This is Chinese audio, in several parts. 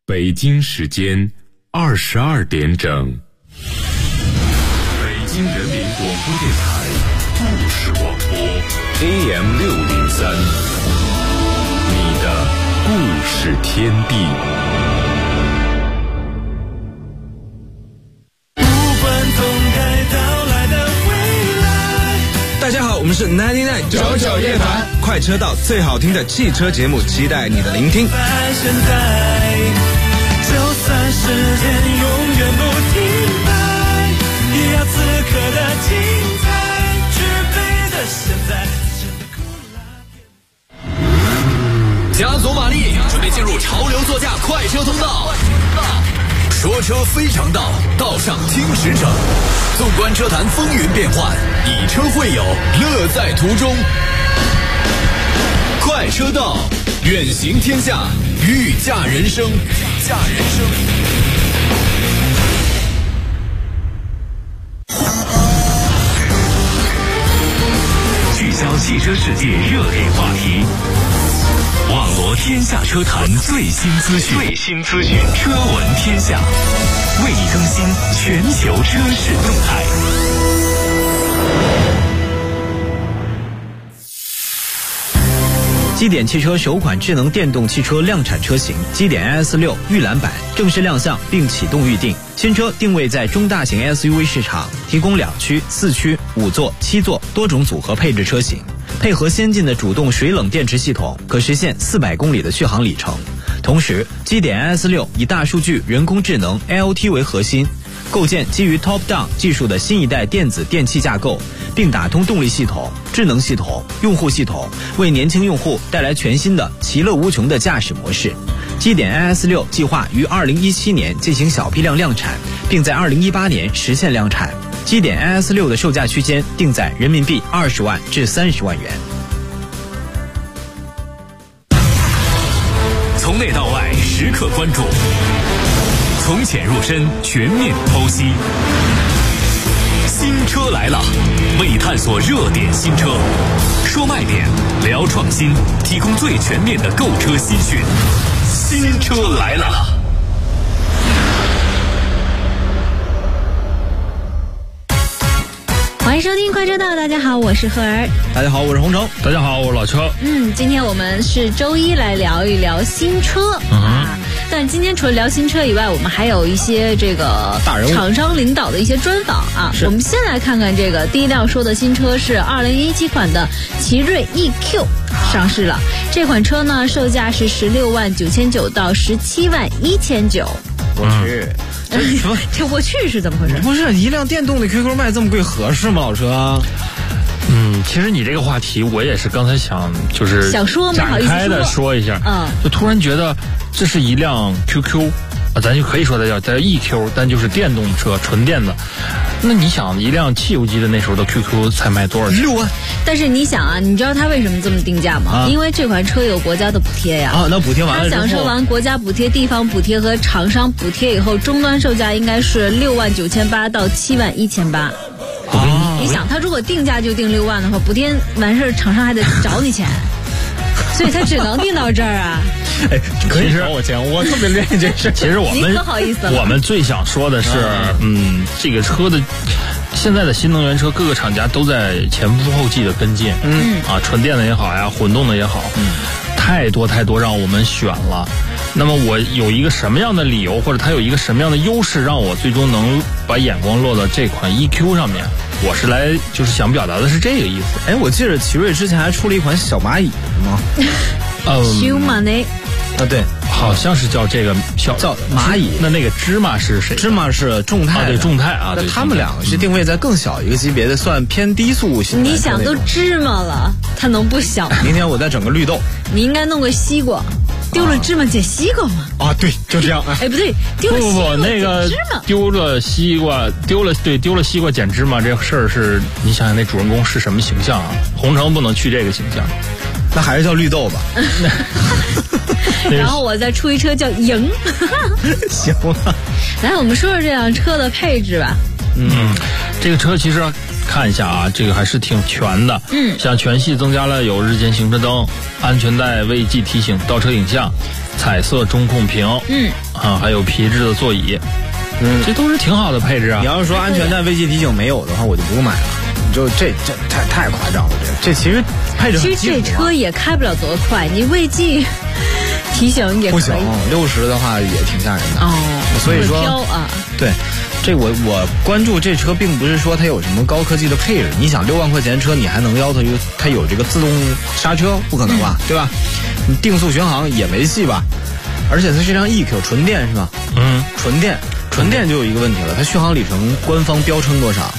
北京时间22点整。北京人民广播电台故事广播 AM603， 你的故事天地。 大家好，我们是99夜谈，快车道最好听的汽车节目，期待你的聆听。 现在，就算时间永远不停摆，也要此刻的精彩，具备的现在。 加足马力，准备进入潮流座驾快车通道。说车非常道，道上听实诚。纵观车坛风云变幻，以车会友，乐在途中。快车道，远行天下，御驾人生。 聚焦汽车世界热点话题，网罗天下车坛最新资讯，车闻天下，为你更新全球车市动态。 基点汽车首款智能电动汽车量产车型基点 AS6 预览版正式亮相并启动预定。新车定位在中大型 SUV 市场，提供2驱、4驱、5座、7座多种组合配置车型，配合先进的主动水冷电池系统，可实现400公里的续航里程。同时，基点 AS6 以大数据、人工智能 IoT 为核心，构建基于 Top-Down 技术的新一代电子电气架构，并打通动力系统、智能系统、用户系统，为年轻用户带来全新的其乐无穷的驾驶模式。基点 AS6 计划于2017年进行小批量量产，并在2018年实现量产。基点 AS6 的售价区间定在人民币20万至30万元。 从内到外时刻关注，从浅入深全面剖析。新车来了，为你探索热点新车，说卖点，聊创新，提供最全面的购车新讯。新车来了。 欢迎收听快车道，大家好，我是赫儿。 大家好，我是洪城。 大家好，我是老车。 今天我们是周一来聊一聊新车但今天除了聊新车以外，我们还有一些这个厂商领导的一些专访啊。我们先来看看这个第一辆说的新车是2017款的奇瑞 EQ 上市了。这款车呢，售价是16万9,900到17万1,900。 我去， 这我去是怎么回事？ 不是一辆电动的 QQ 卖这么贵合适吗，老车？ 其实你这个话题我也是刚才想说没好意思展开的说一下，就突然觉得这是一辆 QQ 咱就可以说它叫 EQ， 但就是电动车，纯电的。那你想一辆汽油机的那时候的 QQ 才卖多少钱？6万。 但是你想啊，你知道它为什么这么定价吗？因为这款车有国家的补贴呀。 那补贴完了之后， 它享受完国家补贴、地方补贴和厂商补贴以后，终端售价应该是6万9,800到7万1,800。你想，他如果定价就定6万的话，补贴完事儿，厂商还得找你钱，所以他只能定到这儿啊。 可以找我钱，我特别愿意这事。 其实我们可好意思了， 我们最想说的是，这个车的现在的新能源车，各个厂家都在前赴后继的跟进，纯电的也好呀，混动的也好，太多让我们选了。那么我有一个什么样的理由，或者它有一个什么样的优势，让我最终能把眼光落到这款 EQ 上面？我是来就是想表达的是这个意思。 我记得奇瑞之前还出了一款小蚂蚁吗？ 小蚂蚁对， 好像是叫这个叫蚂蚁。 那个芝麻是谁？ 芝麻是众泰， 对，众泰啊。 那他们两个是定位在更小一个级别的，算偏低速型。 你想都芝麻了，它能不小吗？ 明天我再整个绿豆。 你应该弄个西瓜。丢了芝麻捡西瓜吗？ 对，就这样。 不对，丢了西瓜那个丢了西瓜，丢了西瓜捡芝麻这事儿是，你想想那主人公是什么形象啊？红城不能去这个形象， 那还是叫绿豆吧。 然后我再出一车叫赢。 行了， 来，我们说说这辆车的配置吧。 这个车其实看一下啊，这个还是挺全的。像全系增加了有日间行车灯、安全带未记提醒、倒车影像、彩色中控屏。 啊，还有皮质的座椅，这都是挺好的配置啊。 你要是说安全带、危机提醒没有的话，我就不用买了。就这太夸张了，这其实配置很基础。 其实这车也开不了多快，你危机提醒也可以。 不行，60的话也挺吓人的。 哦， 所以说飘啊， 对。这我关注这车，并不是说它有什么高科技的配置。你想6万块钱车，你还能要求它有这个自动刹车？不可能吧，对吧？你定速巡航也没戏吧？而且它是辆 EQ 纯电是吧？纯电就有一个问题了，它续航里程官方标称多少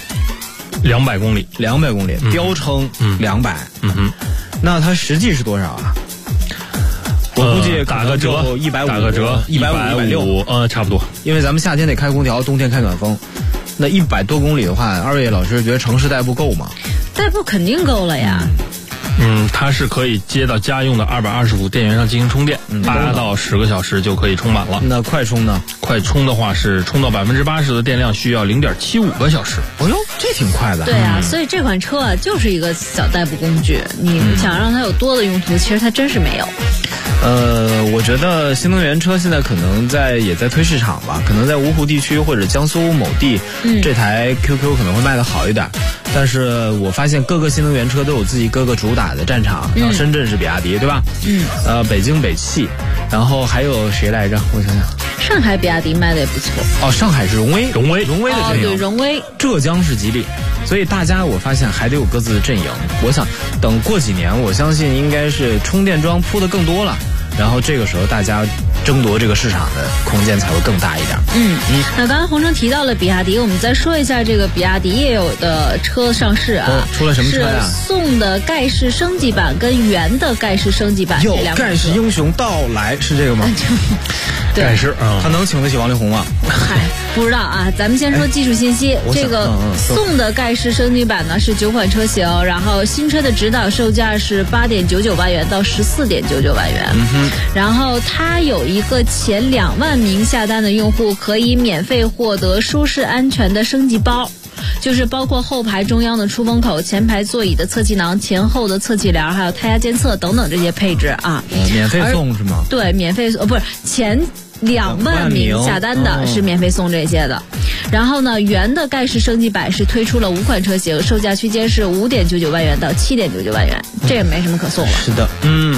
？200公里 ，200公里，标称200。那它实际是多少啊？我估计打个折 150， 打个折 150、160， 差不多。 因为咱们夏天得开空调，冬天开暖风。那100多公里的话，二位老师觉得城市代步够吗？ 代步肯定够了呀。 它是可以接到家用的220V电源上进行充电，8到10个小时就可以充满了。 那快充呢？ 快充的话是充到80%的电量需要0.75个小时。 哦哟，这挺快的。 对啊，所以这款车啊就是一个小代步工具。你想让它有多的用途，其实它真是没有。 我觉得新能源车现在可能也在推市场吧，可能在芜湖地区或者江苏某地，这台 QQ 可能会卖得好一点。但是我发现各个新能源车都有自己各个主打的战场，然后深圳是比亚迪，对吧？北京北汽，然后还有谁来着？我想想， 上海比亚迪卖的也不错。 哦，上海是荣威的阵营， 对，荣威。 浙江是吉利，所以大家我发现还得有各自的阵营。我想等过几年，我相信应该是充电桩铺的更多了。然后这个时候大家争夺这个市场的空间才会更大一点。 那刚才洪生提到了比亚迪，我们再说一下这个比亚迪也有的车上市啊。 出了什么车呀？ 是宋的盖世升级版跟元的盖世升级版这两款车。 盖世英雄到来是这个吗？ 盖世他能请得起王力宏吗？ 嗨，不知道啊。咱们先说技术信息，这个宋的盖世升级版呢是9款车型，然后新车的指导售价是8.99万元到14.99万元。然后它有一个前2万名下单的用户可以免费获得舒适安全的升级包，就是包括后排中央的出风口、前排座椅的侧气囊、前后的侧气帘，还有胎压监测等等这些配置啊。 免费送是吗？ 对，免费送，不是前2万名下单的是免费送这些的。然后呢，元的盖世升级版是推出了5款车型，售价区间是5.99万元到7.99万元，这也没什么可送了。 是的，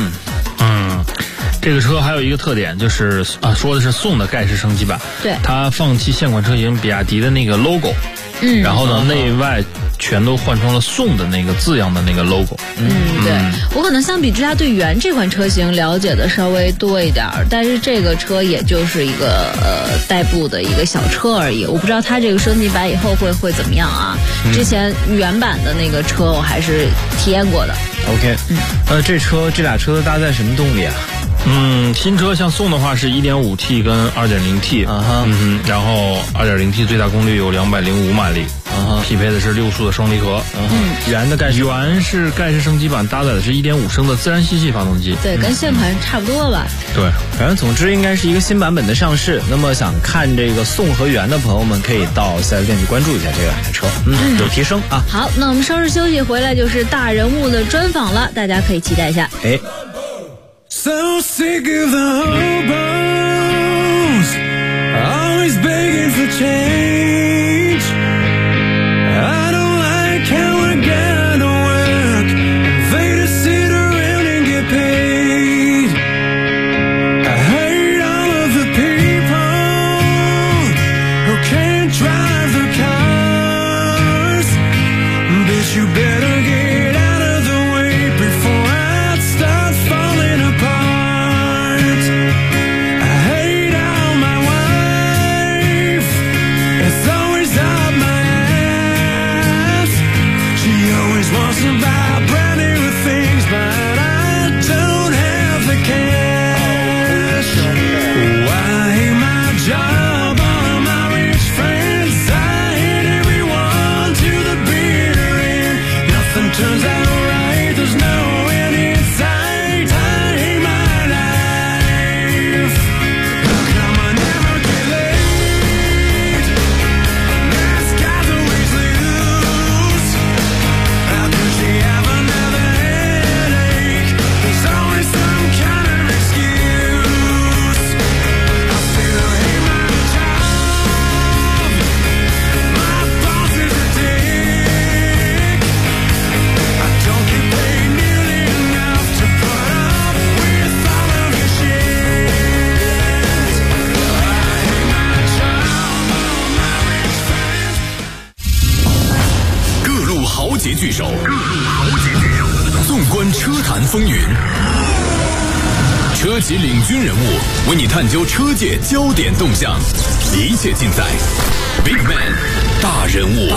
这个车还有一个特点就是说的是宋的盖世升级版， 对， 它放弃现款车型比亚迪的那个 logo，然后呢内外全都换成了宋的那个字样的那个 logo。 对，我可能相比之下对元这款车型了解的稍微多一点，但是这个车也就是一个代步的一个小车而已，我不知道它这个升级版以后会怎么样啊。之前原版的那个车我还是体验过的。 OK，这俩车搭载什么动力啊？ 新车像宋的话是 1.5T 跟 2.0T，然后 2.0T 最大功率有205马力，匹配的是6速的双离合。元是盖世升级版搭载的是 1.5升的自然吸气发动机， 对，跟现款差不多吧。 对， 反正总之应该是一个新版本的上市。那么想看这个宋和元的朋友们，可以到4S店去关注一下这两台车，有提升啊。 好，那我们稍事休息回来就是大人物的专访了，大家可以期待一下。 So sick of the hobos, always begging for change. I don't like how I gotta work and they just sit around and get paid. I hate all of the people who can't drive their cars. Bitch, you better get out of the way before I start falling apart. I hate all my wife. It's always 车坛风云，车企领军人物为你探究车界焦点动向，一切尽在 Big Man 大人物。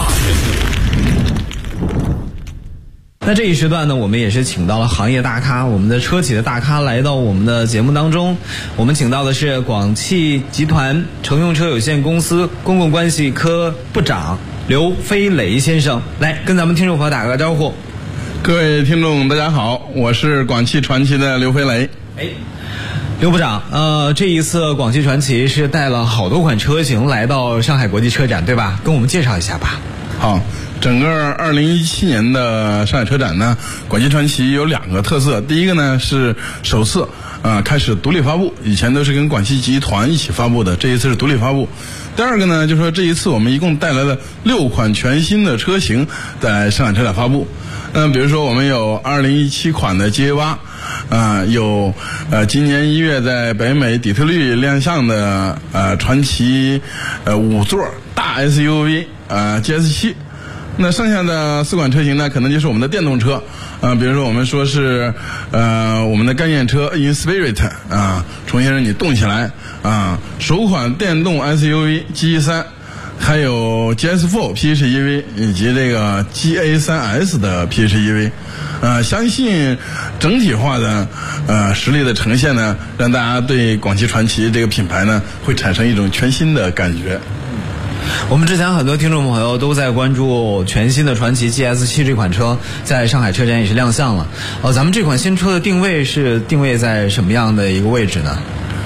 那这一时段呢，我们也是请到了行业大咖，我们的车企的大咖来到我们的节目当中。我们请到的是广汽集团乘用车有限公司公共关系科部长刘飞磊先生，来跟咱们听众朋友打个招呼。 各位听众大家好，我是广汽传祺的刘飞磊。 刘部长，这一次广汽传祺是带了好多款车型来到上海国际车展，对吧？跟我们介绍一下吧。 好，整个2017年的上海车展呢，广汽传祺有2个特色。第一个呢是首次开始独立发布，以前都是跟广汽集团一起发布的，这一次是独立发布。第二个呢，就说这一次我们一共带来了6款全新的车型在上海车展发布。比如说我们有2017款的 GA8，有今年1月在北美底特律亮相的传祺5座大 SUV GS7。那剩下的4款车型呢，可能就是我们的电动车，比如说我们说是我们的概念车 InSpirit 重新让你动起来首款电动 SUV GE3，还有 GS4 PHEV 以及这个 GA3S 的 PHEV，相信整体化的实力的呈现呢，让大家对广汽传祺这个品牌呢会产生一种全新的感觉。 我们之前很多听众朋友都在关注全新的传祺 GS7 这款车，在上海车展也是亮相了。咱们这款新车的定位是定位在什么样的一个位置呢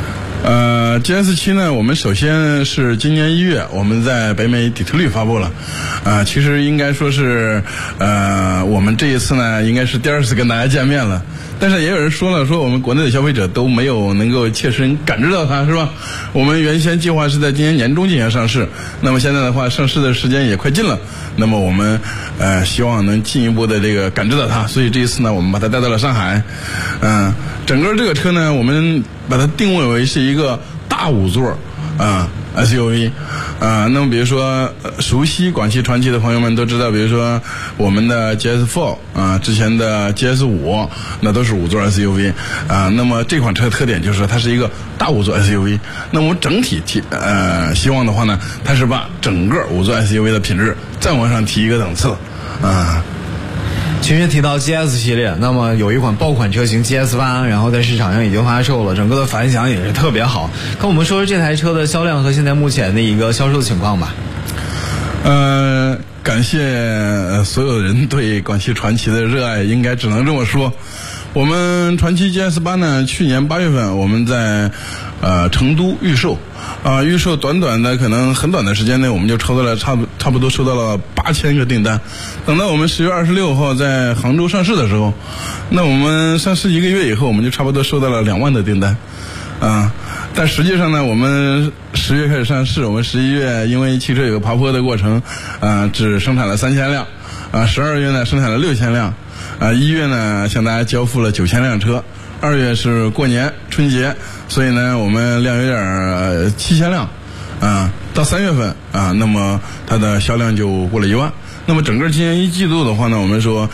？GS7 呢，我们首先是今年1月我们在北美底特律发布了，其实应该说是我们这一次呢应该是第2次跟大家见面了，但是也有人说了，说我们国内的消费者都没有能够切身感知到它，是吧？我们原先计划是在今年年中进行上市，那么现在的话上市的时间也快近了，那么我们希望能进一步的这个感知到它，所以这一次呢我们把它带到了上海。整个这个车呢，我们把它定位为是一个大5座SUV，那么比如说熟悉广汽传祺的朋友们都知道，比如说我们的 GS4 之前的 GS5 那都是5座 SUV 那么这款车的特点就是说它是一个大5座 SUV， 那么我们整体希望的话呢，它是把整个5座 SUV 的品质再往上提一个档次其实提到 GS 系列，那么有一款爆款车型 GS8， 然后在市场上已经发售了，整个的反响也是特别好。跟我们说说这台车的销量和现在目前的一个销售情况吧。 感谢所有人对广汽传祺的热爱，应该只能这么说。我们传祺 GS8 呢，去年8月份我们在成都预售，预售短短的可能很短的时间内，我们就抽到了差不多收到了8000个订单。等到我们10月26号在杭州上市的时候，那我们上市1个月以后，我们就差不多收到了2万的订单，但实际上呢，我们10月开始上市，我们11月因为汽车有个爬坡的过程，只生产了3000辆，12月呢生产了6000辆。1月呢向大家交付了9000辆车，2月是过年春节，所以呢我们量有点7000辆，到3月份那么它的销量就过了1万。那么整个今年1季度的话呢，我们说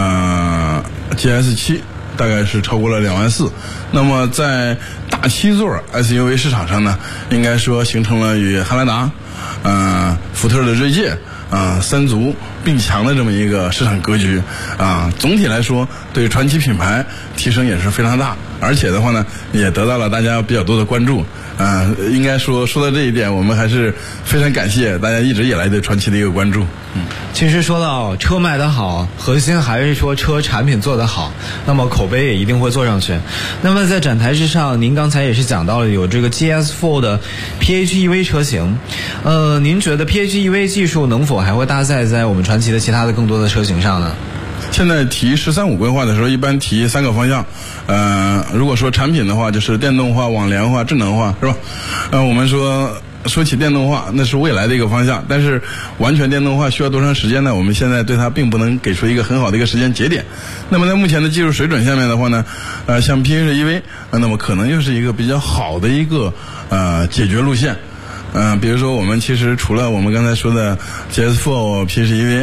GS7 大概是超过了2万4，那么在大7座 SUV 市场上呢，应该说形成了与汉兰达、福特的锐界3足并强的这么一个市场格局总体来说对传祺品牌提升也是非常大，而且的话呢也得到了大家比较多的关注应该说到这一点，我们还是非常感谢大家一直以来对传祺的一个关注。 其实说到车卖得好，核心还是说车产品做得好，那么口碑也一定会做上去。那么在展台之上，您刚才也是讲到了有这个 GS4 的 PHEV 车型，您觉得 PHEV 技术能否还会搭载在我们传祺的其他的更多的车型上呢？ 现在提“13+5”规划的时候，一般提3个方向。如果说产品的话，就是电动化、网联化、智能化，是吧？我们说起电动化，那是未来的一个方向，但是完全电动化需要多长时间呢？我们现在对它并不能给出一个很好的一个时间节点。那么在目前的技术水准下面的话呢，像 PHEV， 那么可能又是一个比较好的一个解决路线。比如说我们其实除了我们刚才说的 GS4 PHEV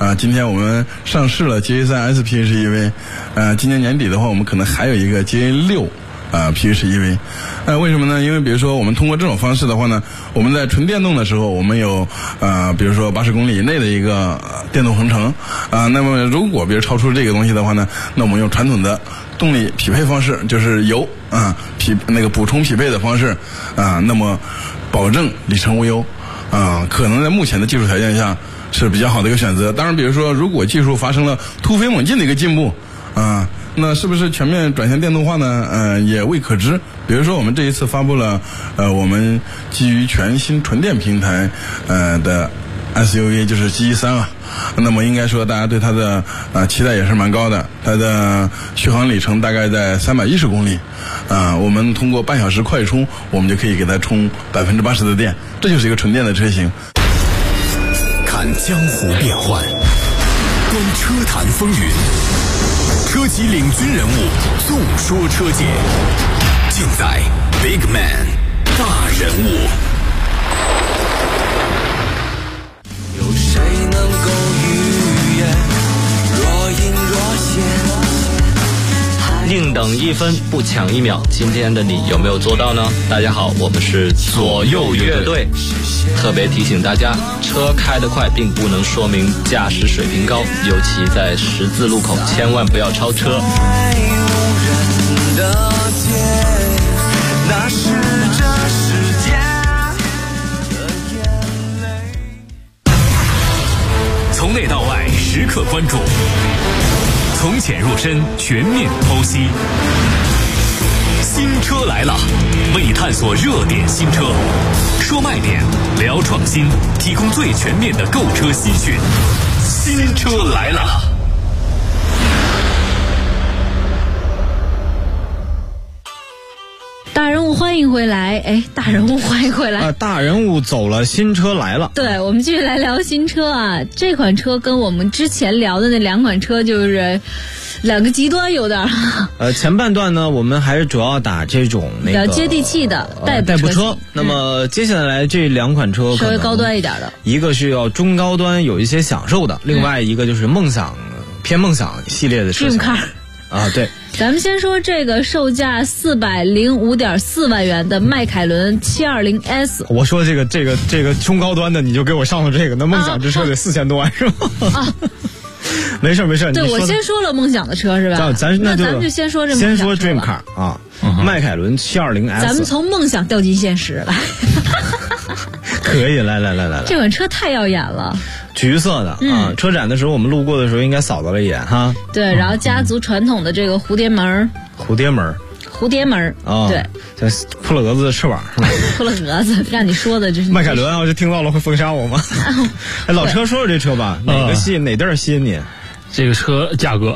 今天我们上市了 GA3 SPHEV， 今年年底的话，我们可能还有一个 GA6。PHEV， 为什么呢？因为比如说我们通过这种方式的话呢，我们在纯电动的时候，我们有比如说80公里以内的一个电动航程那么如果比如超出这个东西的话呢，那我们用传统的动力匹配方式，就是油补充匹配的方式那么保证里程无忧可能在目前的技术条件下是比较好的一个选择。当然，比如说如果技术发生了突飞猛进的一个进步那是不是全面转向电动化呢？也未可知。比如说，我们这一次发布了我们基于全新纯电平台的 SUV， 就是 GE3那么应该说，大家对它的期待也是蛮高的。它的续航里程大概在310公里我们通过半小时快充，我们就可以给它充80%的电，这就是一个纯电的车型。 看江湖变幻，观车坛风云。车企领军人物，纵说车界，尽在 Big Man 大人物。 有谁能够预言若隐若现？ 宁等1分不抢1秒，今天的你有没有做到呢？大家好，我们是左右乐队，特别提醒大家，车开得快并不能说明驾驶水平高，尤其在十字路口千万不要超车。 那是这世界的眼泪。 从内到外时刻关注，从浅入深，全面剖析。新车来了，为探索热点新车，说卖点，聊创新，提供最全面的购车新讯。新车来了。 大人物欢迎回来，大人物欢迎回来大人物走了，新车来了。 对，我们继续来聊新车啊。这款车跟我们之前聊的那2款车就是两个极端有点前半段呢，我们还是主要打这种比较接地气的代步车。 那么接下来这2款车稍微高端一点的， 一个是要中高端有一些享受的，另外一个就是偏梦想系列的车型。 Dream Car 对。 咱们先说这个售价405.4万元的迈凯伦 720S。 我说这个中高端的你就给我上了这个，那梦想之车得4000多万是吗？没事。 对，我先说了梦想的车是吧？那咱们就先说这先说 Dream Car 迈凯伦 720S。 咱们从梦想掉进现实来。 可以，来， 这款车太耀眼了， 橘色的车展的时候我们路过的时候应该扫到了一眼哈。 对，然后家族传统的这个蝴蝶门对， 扑了蛾子的翅膀是吧？ 扑了蛾子，让你说的这是迈凯伦，我就听到了会封杀我吗？老车说说这车吧，哪地儿吸引你？ 这个车价格，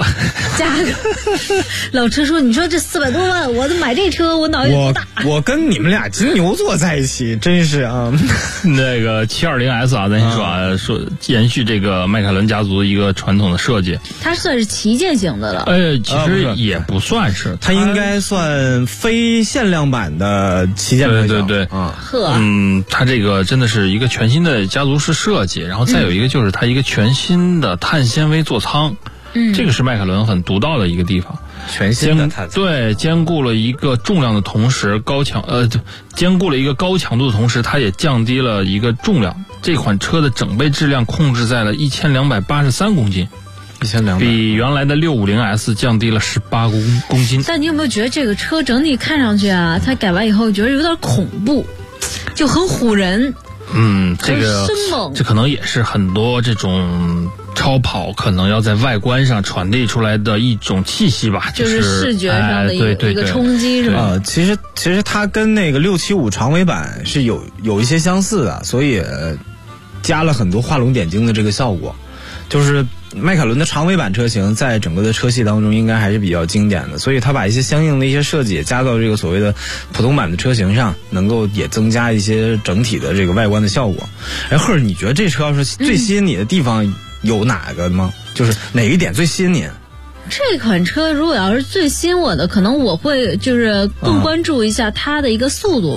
老车说，你说这400多万，我买这车，我脑袋多大？ 我跟你们俩金牛座在一起，真是啊。 那个720S咱先说延续这个迈凯伦家族一个传统的设计， 它算是旗舰型的了。 其实也不算是， 它应该算非限量版的旗舰车型。 对，它这个真的是一个全新的家族式设计，然后再有一个就是它一个全新的碳纤维座舱。这个是迈凯伦很独到的一个地方， 全新的碳， 对，兼顾了一个重量的同时兼顾了一个高强度的同时，它也降低了一个重量。这款车的整备质量控制在了1283公斤，1200比原来的650S 降低了18公斤。 但你有没有觉得这个车整体看上去啊，它改完以后觉得有点恐怖，就很唬人。 这可能也是很多这种超跑可能要在外观上传递出来的一种气息吧， 就是视觉上的一个冲击是吧？ 其实它跟那个675长尾版是有一些相似的，所以加了很多画龙点睛的这个效果。就是迈凯伦的长尾版车型在整个的车系当中应该还是比较经典的，所以它把一些相应的一些设计也加到这个所谓的普通版的车型上，能够也增加一些整体的这个外观的效果。或者你觉得这车要是最吸引你的地方有哪个吗？就是哪一点最吸引你？ 这款车如果要是最吸引我的，可能我会就是更关注一下它的一个速度吧。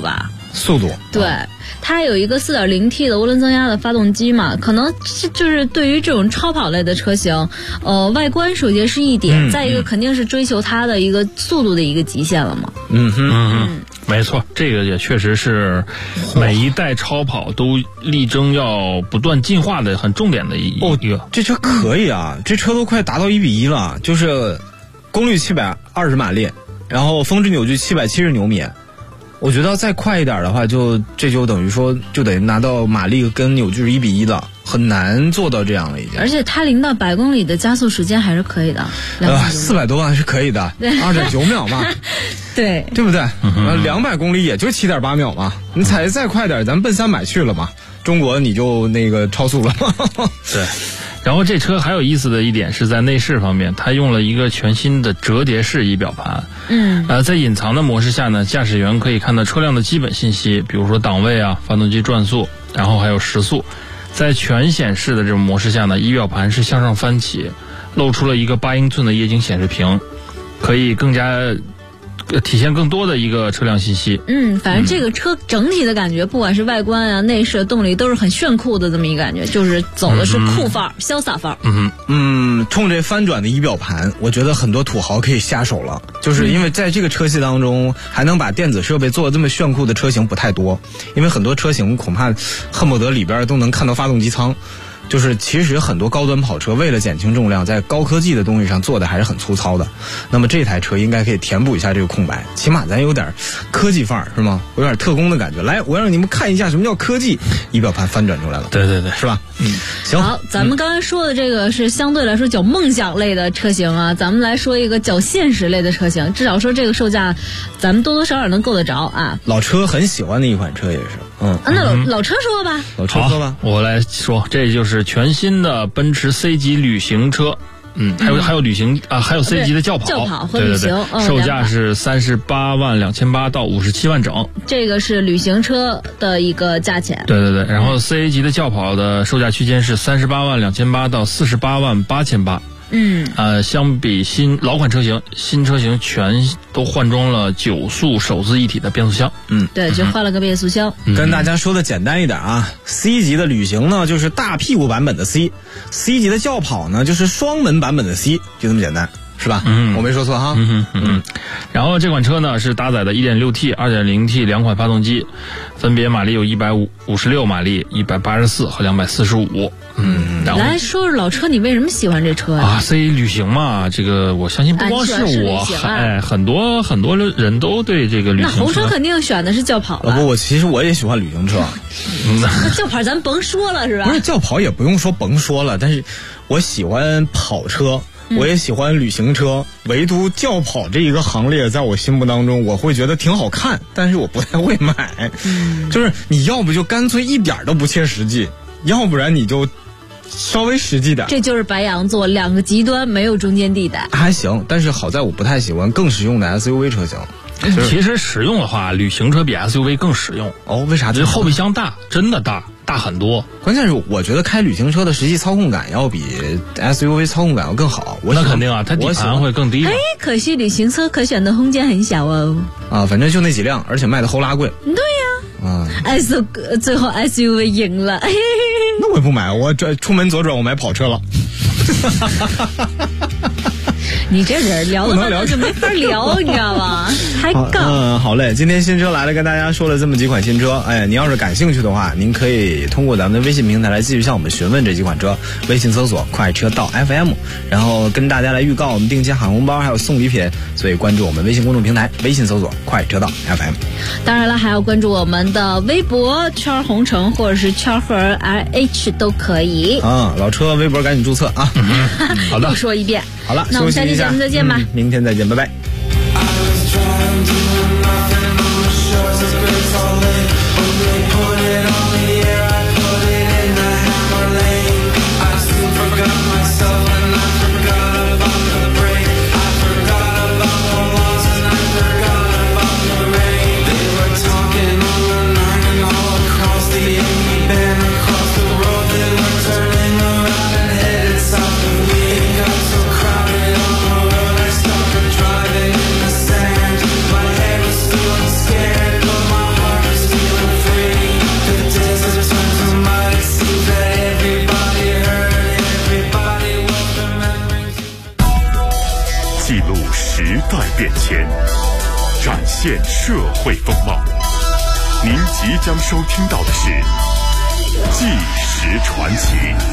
速度。 对，它有一个 4.0T 的涡轮增压的发动机嘛，可能就是对于这种超跑类的车型，外观首先是一点，再一个肯定是追求它的一个速度的一个极限了嘛。 没错，这个也确实是每一代超跑都力争要不断进化的很重点的一个。 这车可以啊，这车都快达到1:1了，就是功率720马力，然后峰值扭矩770牛米。我觉得再快一点的话，这就等于说就得拿到马力跟扭矩是1:1的，很难做到这样了已经。 而且它0到100公里的加速时间还是可以的 ，400多万是可以的，2.9秒嘛， 对不对？200公里也就7.8秒嘛，你踩再快点，咱奔300去了嘛，中国你就那个超速了。 对。然后这车还有意思的一点是在内饰方面，它用了一个全新的折叠式仪表盘。在隐藏的模式下呢，驾驶员可以看到车辆的基本信息，比如说档位啊、发动机转速，然后还有时速。在全显示的这种模式下呢，仪表盘是向上翻起，露出了一个8英寸的液晶显示屏，可以更加体现更多的一个车辆信息。 反正这个车整体的感觉，不管是外观啊、内饰、动力，都是很炫酷的这么一个感觉，就是走的是酷范儿、潇洒范儿。 冲这翻转的仪表盘，我觉得很多土豪可以下手了，就是因为在这个车系当中，还能把电子设备做得这么炫酷的车型不太多，因为很多车型恐怕恨不得里边都能看到发动机舱。就是其实很多高端跑车为了减轻重量，在高科技的东西上做的还是很粗糙的。那么这台车应该可以填补一下这个空白，起码咱有点科技范儿，是吗？有点特工的感觉。来，我让你们看一下什么叫科技。仪表盘翻转出来了， 对， 是吧？行。 好，咱们刚才说的这个是相对来说较梦想类的车型啊，咱们来说一个较现实类的车型，至少说这个售价，咱们多多少少能够得着啊。 老车很喜欢的一款车也是。 那老车说吧。 老车说吧， 我来说，这就是全新的奔驰 C 级旅行车。还有旅行啊，还有 C 级的轿跑和旅行， 售价是38万2800到57万整。 这个是旅行车的一个价钱。 对，然后 C 级的轿跑的售价区间是38万2800到48万8800。相比老款车型，新车型全都换装了9速手自一体的变速箱。 对，就换了个变速箱。 跟大家说的简单一点啊，C 级的旅行呢就是大屁股版本的 C 级的轿跑呢就是双门版本的 C， 就这么简单。是吧？我没说错哈。 然后这款车呢是搭载的 1.6T、2.0T 两款发动机，分别马力有156马力、184和245。然后来说说老车，你为什么喜欢这车呀 ？C 旅行嘛，这个我相信不光是我，很多人都对这个旅行车。 那红车肯定选的是轿跑了。 不，其实我也喜欢旅行车。 那轿跑咱甭说了是吧？ 不是轿跑也不用说甭说了，但是我喜欢跑车。我也喜欢旅行车，唯独轿跑这一个行列在我心目当中我会觉得挺好看，但是我不太会买。就是你要不就干脆一点都不切实际，要不然你就稍微实际点。 这就是白羊座，两个极端，没有中间地带。 还行，但是好在我不太喜欢更实用的 SUV 车型。 其实实用的话，旅行车比 SUV 更实用。 为啥？ 这后备箱大，真的大很多。 关键是我觉得开旅行车的实际操控感要比 SUV 操控感要更好。 那肯定啊，它底盘会更低。 可惜旅行车可选的空间很小哦。 反正就那几辆，而且卖的齁拉贵。 对呀。最后 SUV 赢了。 那我也不买，我出门左转我买跑车了。 你这人聊的就没法聊，你知道吗？还杠。 好嘞，今天新车来了，跟大家说了这么几款新车。您要是感兴趣的话，您可以通过咱们的微信平台来继续向我们询问这几款车。微信搜索快车道 FM， 然后跟大家来预告我们定期喊红包还有送礼品，所以关注我们微信公众平台，微信搜索快车道 FM。 当然了，还要关注我们的微博圈红城或者是圈和 RH 都可以。 老车微博赶紧注册啊。好的， 又说一遍。 好了， 那我们下期节目再见吧。 明天再见，拜拜。 My head 变迁，展现社会风貌。您即将收听到的是《纪实传奇》。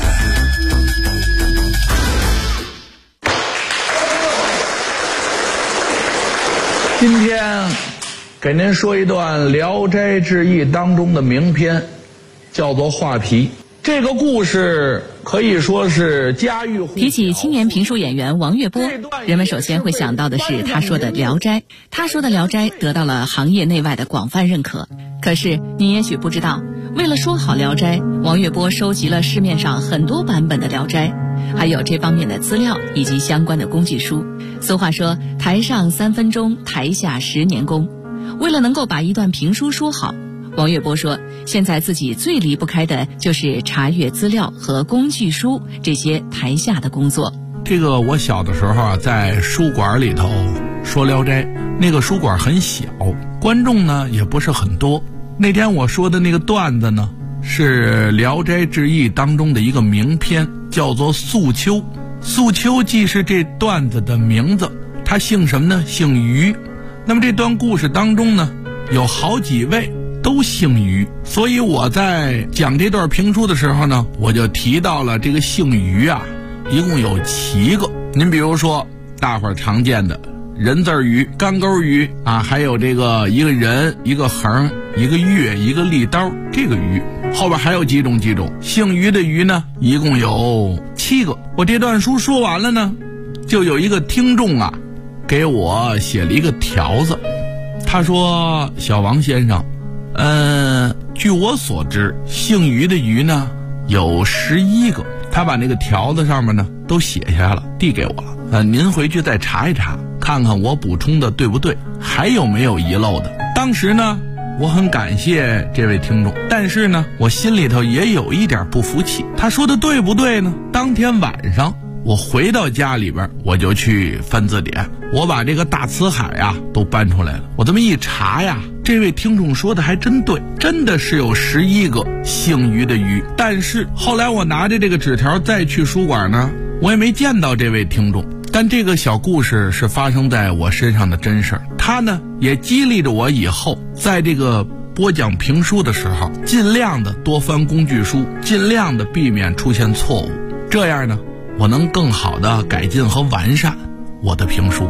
今天给您说一段《聊斋志异》当中的名篇，叫做《画皮》。这个故事可以说是家喻户晓。 提起青年评书演员王月波，人们首先会想到的是他说的《聊斋》。他说的《聊斋》得到了行业内外的广泛认可。可是你也许不知道，为了说好《聊斋》，王月波收集了市面上很多版本的《聊斋》，还有这方面的资料以及相关的工具书。俗话说，台上3分钟，台下10年功。为了能够把一段评书说好，王月波说，现在自己最离不开的就是查阅资料和工具书这些台下的工作。 这个我小的时候啊，在书馆里头说《聊斋》，那个书馆很小，观众呢也不是很多。那天我说的那个段子呢，是《聊斋志异》当中的一个名篇，叫做《素秋》。素秋既是这段子的名字，他姓什么呢？姓于。那么这段故事当中呢，有好几位都姓于，所以我在讲这段评书的时候呢，我就提到了这个姓于啊，一共有7个。您比如说大伙儿常见的人字鱼、干钩鱼啊，还有这个一个人、一个横、一个月、一个利刀，这个鱼后边还有几种姓于的鱼呢，一共有7个。我这段书说完了呢，就有一个听众啊给我写了一个条子，他说：小王先生，据我所知，姓于的鱼呢有11个。他把那个条子上面呢都写下来了，递给我了。您回去再查一查，看看我补充的对不对，还有没有遗漏的。当时呢，我很感谢这位听众，但是呢，我心里头也有一点不服气。他说的对不对呢？当天晚上我回到家里边，我就去翻字典，我把这个大辞海啊都搬出来了。我这么一查呀，这位听众说的还真对，真的是有11个姓于的于。但是后来我拿着这个纸条再去书馆呢，我也没见到这位听众。但这个小故事是发生在我身上的真事儿，它呢也激励着我以后在这个播讲评书的时候，尽量的多翻工具书，尽量的避免出现错误，这样呢我能更好的改进和完善我的评书。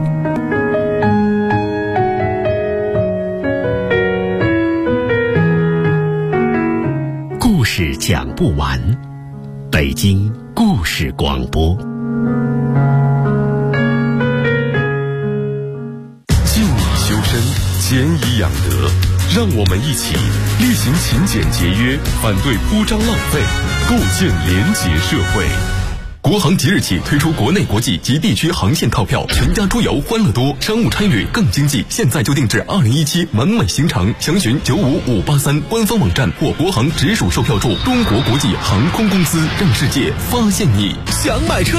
故事讲不完，北京故事广播。 敬以修身，俭以养德，让我们一起厉行勤俭节约，反对铺张浪费，构建廉洁社会。国航即日起推出国内国际及地区航线套票，全家出游欢乐多，商务差旅更经济。现在就定制2017满满行程，详询95583官方网站或国航直属售票处。中国国际航空公司，让世界发现你。想买车